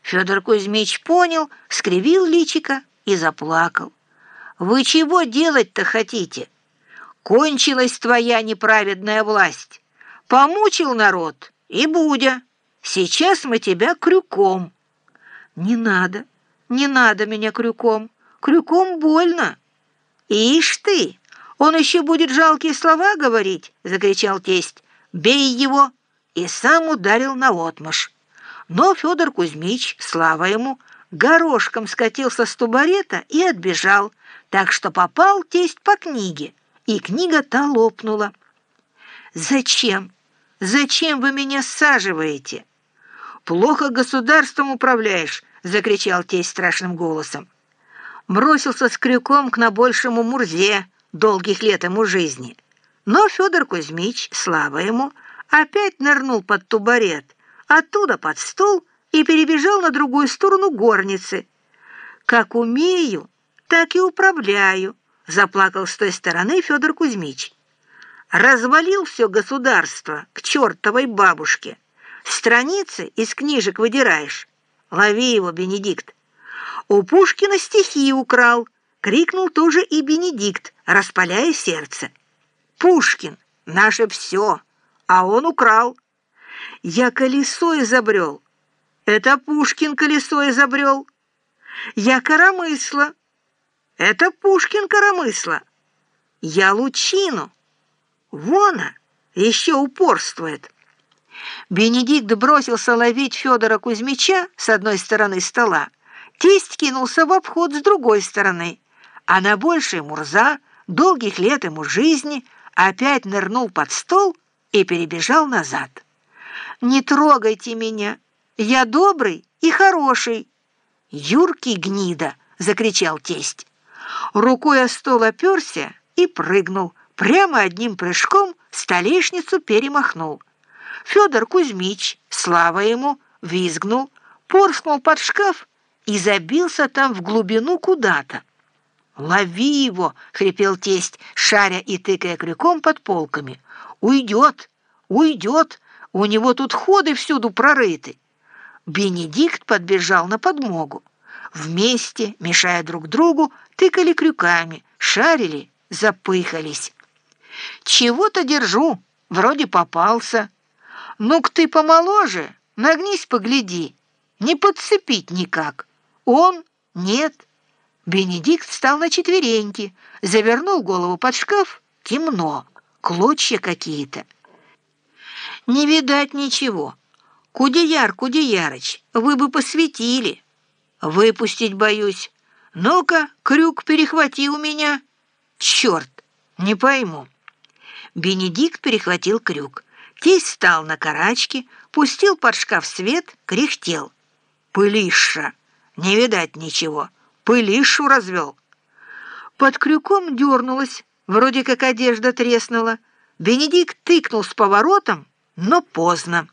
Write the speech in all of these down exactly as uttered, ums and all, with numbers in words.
Федор Кузьмич понял, скривил личико и заплакал. «Вы чего делать-то хотите? Кончилась твоя неправедная власть. Помучил народ, и будя. Сейчас мы тебя крюком». «Не надо, не надо меня крюком. Крюком больно». «Ишь ты, он еще будет жалкие слова говорить!» — закричал тесть. «Бей его!» И сам ударил наотмашь. Но Федор Кузьмич, слава ему, горошком скатился с тубарета и отбежал, так что попал тесть по книге, и книга та лопнула. «Зачем? Зачем вы меня саживаете?» «Плохо государством управляешь!» — закричал тесть страшным голосом. Бросился с крюком к набольшему Мурзе, долгих лет ему жизни. Но Федор Кузьмич, слава ему, опять нырнул под тубарет, оттуда под стол и перебежал на другую сторону горницы. «Как умею, так и управляю», — заплакал с той стороны Федор Кузьмич. «Развалил все государство к чертовой бабушке. Страницы из книжек выдираешь. Лови его, Бенедикт». «У Пушкина стихи украл», — крикнул тоже и Бенедикт, распаляя сердце. «Пушкин — наше все, а он украл». «Я колесо изобрел». «Это Пушкин колесо изобрел». «Я коромысло». «Это Пушкин коромысло». «Я лучину». «Вон, еще упорствует». Бенедикт бросился ловить Федора Кузьмича с одной стороны стола. Тесть кинулся в обход с другой стороны, а на больший Мурза, долгих лет ему жизни, опять нырнул под стол и перебежал назад. «Не трогайте меня, я добрый и хороший». «Юркий гнида!» — закричал тесть. Рукой о стол оперся и прыгнул, прямо одним прыжком столешницу перемахнул. Федор Кузьмич, слава ему, визгнул, порскнул под шкаф и забился там в глубину куда-то. «Лови его!» — хрипел тесть, шаря и тыкая крюком под полками. «Уйдет! Уйдет! У него тут ходы всюду прорыты!» Бенедикт подбежал на подмогу. Вместе, мешая друг другу, тыкали крюками, шарили, запыхались. «Чего-то держу, вроде попался. Ну-ка ты помоложе, нагнись, погляди. Не подцепить никак. Он? Нет». Бенедикт встал на четвереньки, завернул голову под шкаф. Темно, клочья какие-то. «Не видать ничего. Кудеяр, Кудеярыч, вы бы посветили». «Выпустить боюсь. Ну-ка, крюк перехвати у меня». «Черт, не пойму». Бенедикт перехватил крюк. Тесть встал на карачки, пустил под шкаф свет, кряхтел. «Пылиша! Не видать ничего. Пылишу развел». Под крюком дернулась, вроде как одежда треснула. Бенедикт тыкнул с поворотом, но поздно.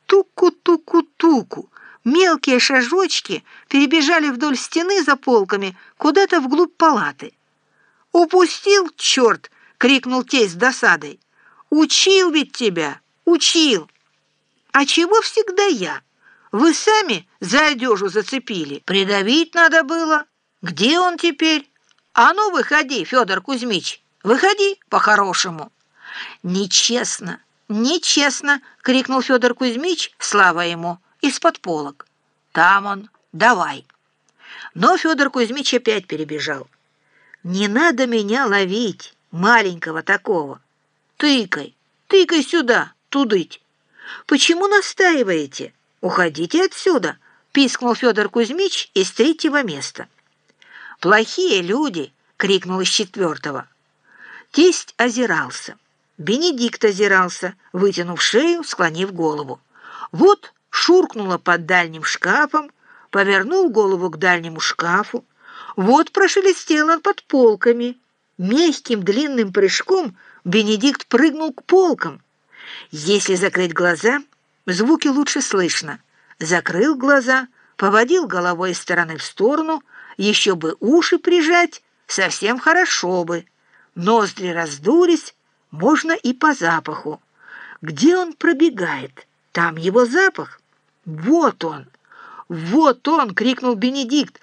Туку-туку-туку. Мелкие шажочки перебежали вдоль стены за полками куда-то вглубь палаты. «Упустил, черт!» — крикнул тесть с досадой. «Учил ведь тебя, учил!» «А чего всегда я? Вы сами за одежу зацепили. Придавить надо было. Где он теперь? А ну, выходи, Федор Кузьмич, выходи по-хорошему». «Нечестно, нечестно!» — крикнул Федор Кузьмич, слава ему, из-под полок. «Там он, давай». Но Федор Кузьмич опять перебежал. «Не надо меня ловить, маленького такого. Тыкай, тыкай сюда, тудыть». «Почему настаиваете? Уходите отсюда!» — пискнул Федор Кузьмич из третьего места. «Плохие люди!» — крикнул из четвертого. Тесть озирался. Бенедикт озирался, вытянув шею, склонив голову. Вот шуркнуло под дальним шкафом, повернул голову к дальнему шкафу. Вот прошелестел он под полками. Мягким длинным прыжком Бенедикт прыгнул к полкам. Если закрыть глаза, звуки лучше слышно. Закрыл глаза, поводил головой из стороны в сторону, еще бы уши прижать, совсем хорошо бы. Ноздри раздулись, можно и по запаху. Где он пробегает? Там его запах. Вот он. «Вот он!» — крикнул Бенедикт.